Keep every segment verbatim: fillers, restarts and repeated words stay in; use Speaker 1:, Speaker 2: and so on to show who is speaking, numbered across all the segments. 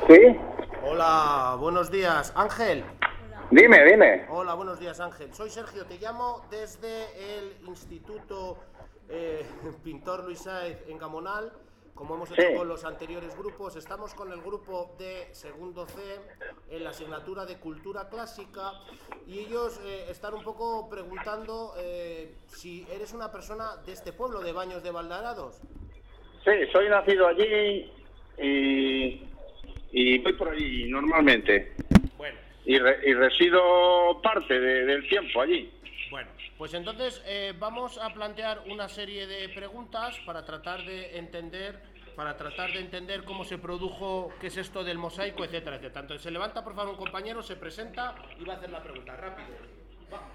Speaker 1: Sí,
Speaker 2: Hola, buenos días, Ángel.
Speaker 1: dime, dime.
Speaker 2: Hola, buenos días, Ángel. Soy Sergio, te llamo desde el Instituto eh, Pintor Luis Sáez en Gamonal. Como hemos hecho
Speaker 1: Sí.
Speaker 2: con los anteriores grupos, estamos con el grupo de segundo C en la asignatura de Cultura Clásica y ellos eh, están un poco preguntando eh, si eres una persona de este pueblo, de Baños de Valdarados.
Speaker 1: Sí, soy nacido allí y, y voy por allí normalmente.
Speaker 2: Bueno.
Speaker 1: Y, re, y resido parte de, del tiempo allí.
Speaker 2: Bueno, pues entonces eh, vamos a plantear una serie de preguntas para tratar de entender, para tratar de entender cómo se produjo, qué es esto del mosaico, etcétera, etcétera. Entonces se levanta por favor un compañero, se presenta y va a hacer la pregunta. Rápido. Va.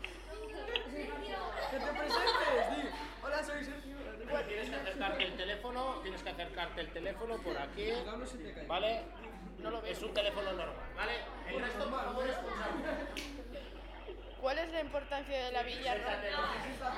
Speaker 3: ¡Que te presentes! Di. Hola, soy Sergio.
Speaker 2: Pues tienes que acercarte el teléfono, tienes que acercarte el teléfono por aquí, ¿vale? No lo, es un teléfono normal, ¿vale? El resto, por favor, escuchamos.
Speaker 4: ¿Cuál es la importancia de la Villa Romana?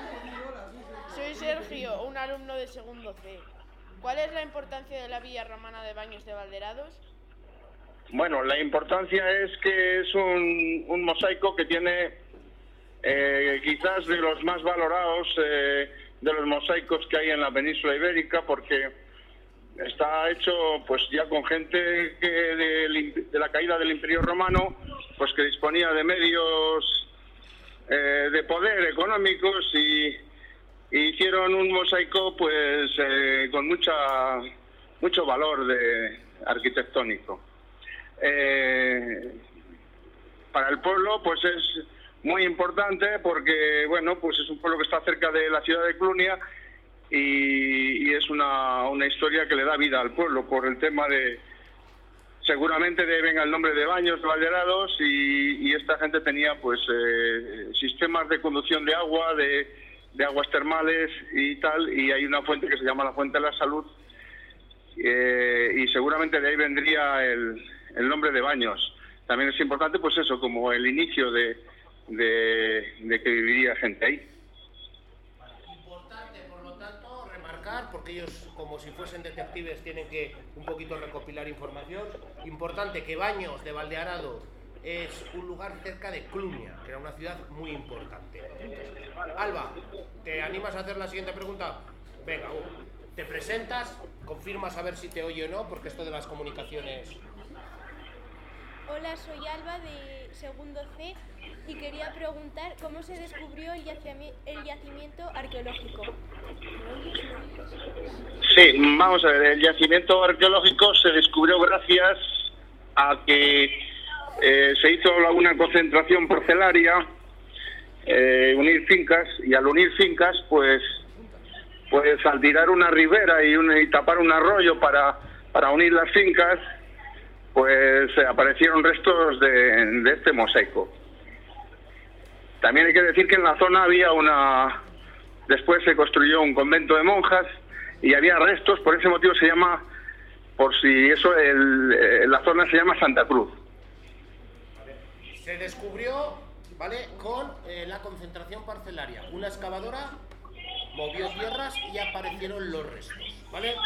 Speaker 4: Soy Sergio, un alumno de segundo C. ¿Cuál es la importancia de la Villa Romana de Baños de Valdarados?
Speaker 1: Bueno, la importancia es que es un, un mosaico que tiene eh, quizás de los más valorados eh, de los mosaicos que hay en la península ibérica, porque está hecho pues ya con gente que de, de la caída del Imperio Romano, pues que disponía de medios eh, de poder económicos y, y hicieron un mosaico pues eh, con mucha mucho valor de arquitectónico. Eh, para el pueblo pues es muy importante porque bueno pues es un pueblo que está cerca de la ciudad de Clunia y, y es una, una historia que le da vida al pueblo por el tema de seguramente deben al nombre de Baños de Valdarados y, y esta gente tenía pues eh, sistemas de conducción de agua de, de aguas termales y tal, y hay una fuente que se llama la Fuente de la Salud eh, y seguramente de ahí vendría el el nombre de Baños. También es importante pues eso, como el inicio de, de, de que viviría gente ahí.
Speaker 2: Importante, por lo tanto, remarcar, porque ellos como si fuesen detectives tienen que un poquito recopilar información, importante que Baños de Valdarados es un lugar cerca de Clunia, que era una ciudad muy importante. Alba, ¿te animas a hacer la siguiente pregunta? Venga, uh, te presentas, confirmas a ver si te oye o no, porque esto de las comunicaciones...
Speaker 5: Hola, soy Alba de segundo C y quería preguntar cómo se descubrió el, yacimi el yacimiento arqueológico.
Speaker 1: Sí, vamos a ver, el yacimiento arqueológico se descubrió gracias a que eh, se hizo una concentración parcelaria, eh, unir fincas, y al unir fincas, pues, pues al tirar una ribera y, un, y tapar un arroyo para, para unir las fincas, pues eh, aparecieron restos de, de este mosaico. También hay que decir que en la zona había una... Después se construyó un convento de monjas y había restos, por ese motivo se llama, por si eso, el, eh, la zona se llama Santa Cruz.
Speaker 2: Se descubrió, ¿vale?, con eh, la concentración parcelaria. Una excavadora movió tierras y aparecieron los restos, ¿vale?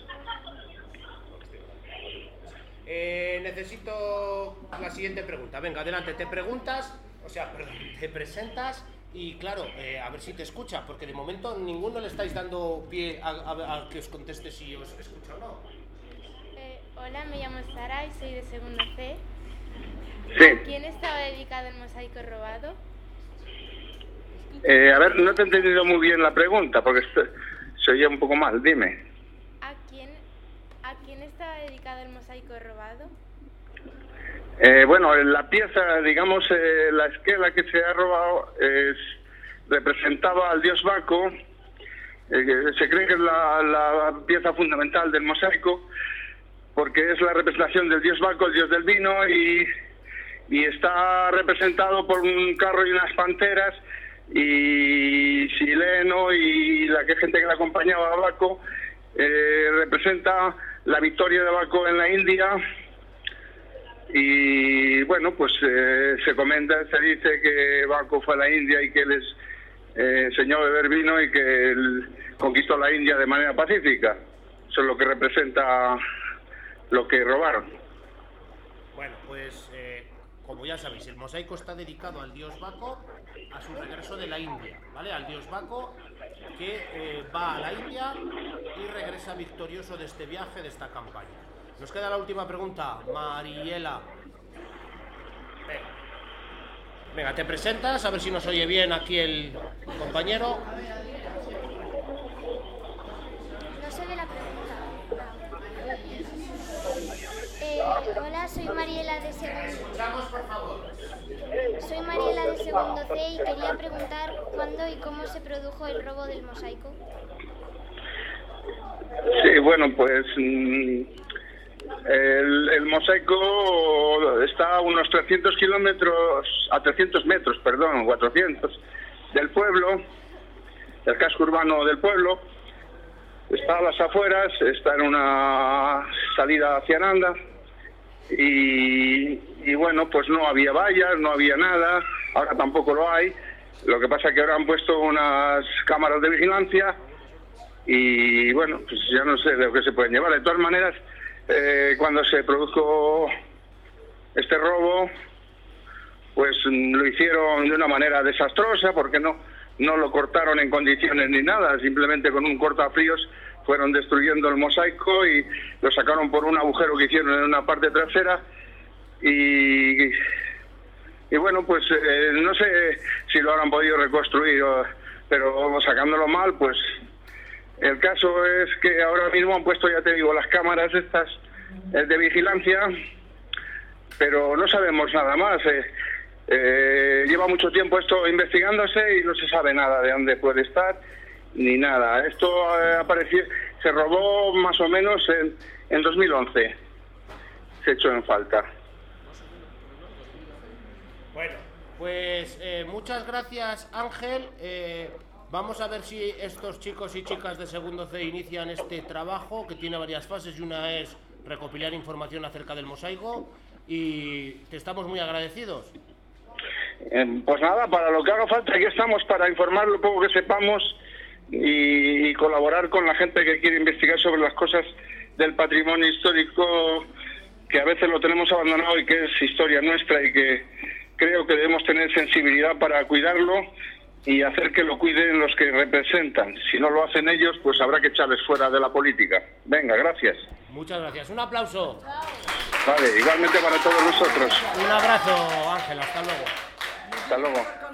Speaker 2: Eh, necesito la siguiente pregunta. Venga, adelante, te preguntas, o sea, perdón, te presentas y claro, eh, a ver si te escucha, porque de momento ninguno le estáis dando pie a, a, a que os conteste si os escucha o no.
Speaker 5: Eh, hola, me llamo Sara y soy de segundo C.
Speaker 1: Sí.
Speaker 5: ¿A quién estaba dedicado el mosaico robado?
Speaker 1: Eh, a ver, no te he entendido muy bien la pregunta, porque se oía un poco mal, dime.
Speaker 5: ¿A quién, a quién estaba dedicado el mosaico robado?
Speaker 1: Eh, bueno, la pieza, digamos, eh, la esquela que se ha robado es, representaba al dios Baco, eh, se cree que es la, la pieza fundamental del mosaico, porque es la representación del dios Baco, el dios del vino, y, y está representado por un carro y unas panteras, y Sileno y la que gente que le acompañaba a Baco eh, representa la victoria de Baco en la India. Y bueno, pues eh, se comenta, se dice que Baco fue a la India y que les eh, enseñó a beber vino y que él conquistó la India de manera pacífica. Eso es lo que representa lo que robaron.
Speaker 2: Bueno, pues eh, como ya sabéis, el mosaico está dedicado al dios Baco a su regreso de la India, ¿vale? Al dios Baco que eh, va a la India y regresa victorioso de este viaje, de esta campaña. Nos queda la última pregunta, Mariela. Venga. Venga, te presentas, a ver si nos oye bien aquí el compañero.
Speaker 5: No se ve la pregunta. Eh, hola, soy Mariela de segundo.
Speaker 2: por favor.
Speaker 5: Soy Mariela de segundo C y quería preguntar cuándo y cómo se produjo el robo del mosaico.
Speaker 1: Sí, bueno, pues mm, el, el mosaico está a unos trescientos kilómetros, a trescientos metros, perdón, cuatrocientos, del pueblo, del casco urbano del pueblo. Está a las afueras, está en una salida hacia Aranda y, y bueno, pues no había vallas, no había nada, ahora tampoco lo hay. Lo que pasa es que ahora han puesto unas cámaras de vigilancia y bueno, pues ya no sé de lo que se pueden llevar. De todas maneras, eh, cuando se produjo este robo, pues lo hicieron de una manera desastrosa porque no, no lo cortaron en condiciones ni nada, simplemente con un cortafríos fueron destruyendo el mosaico y lo sacaron por un agujero que hicieron en una parte trasera y, y bueno, pues eh, no sé si lo habrán podido reconstruir, o, pero sacándolo mal, pues el caso es que ahora mismo han puesto, ya te digo, las cámaras estas eh, de vigilancia, pero no sabemos nada más. Eh, eh, lleva mucho tiempo esto investigándose y no se sabe nada de dónde puede estar ni nada. Esto eh, apareció, se robó más o menos en, en dos mil once. Se echó en falta.
Speaker 2: Bueno, pues eh, muchas gracias, Ángel. Eh, vamos a ver si estos chicos y chicas de segundo C inician este trabajo, que tiene varias fases, y una es recopilar información acerca del mosaico, y te estamos muy agradecidos.
Speaker 1: Eh, pues nada, para lo que haga falta, aquí estamos para informar lo poco que sepamos y, y colaborar con la gente que quiere investigar sobre las cosas del patrimonio histórico, que a veces lo tenemos abandonado y que es historia nuestra y que creo que debemos tener sensibilidad para cuidarlo y hacer que lo cuiden los que representan. Si no lo hacen ellos, pues habrá que echarles fuera de la política. Venga, gracias.
Speaker 2: Muchas gracias. Un aplauso.
Speaker 1: Vale, igualmente para todos nosotros.
Speaker 2: Un abrazo, Ángel. Hasta luego.
Speaker 1: Hasta luego.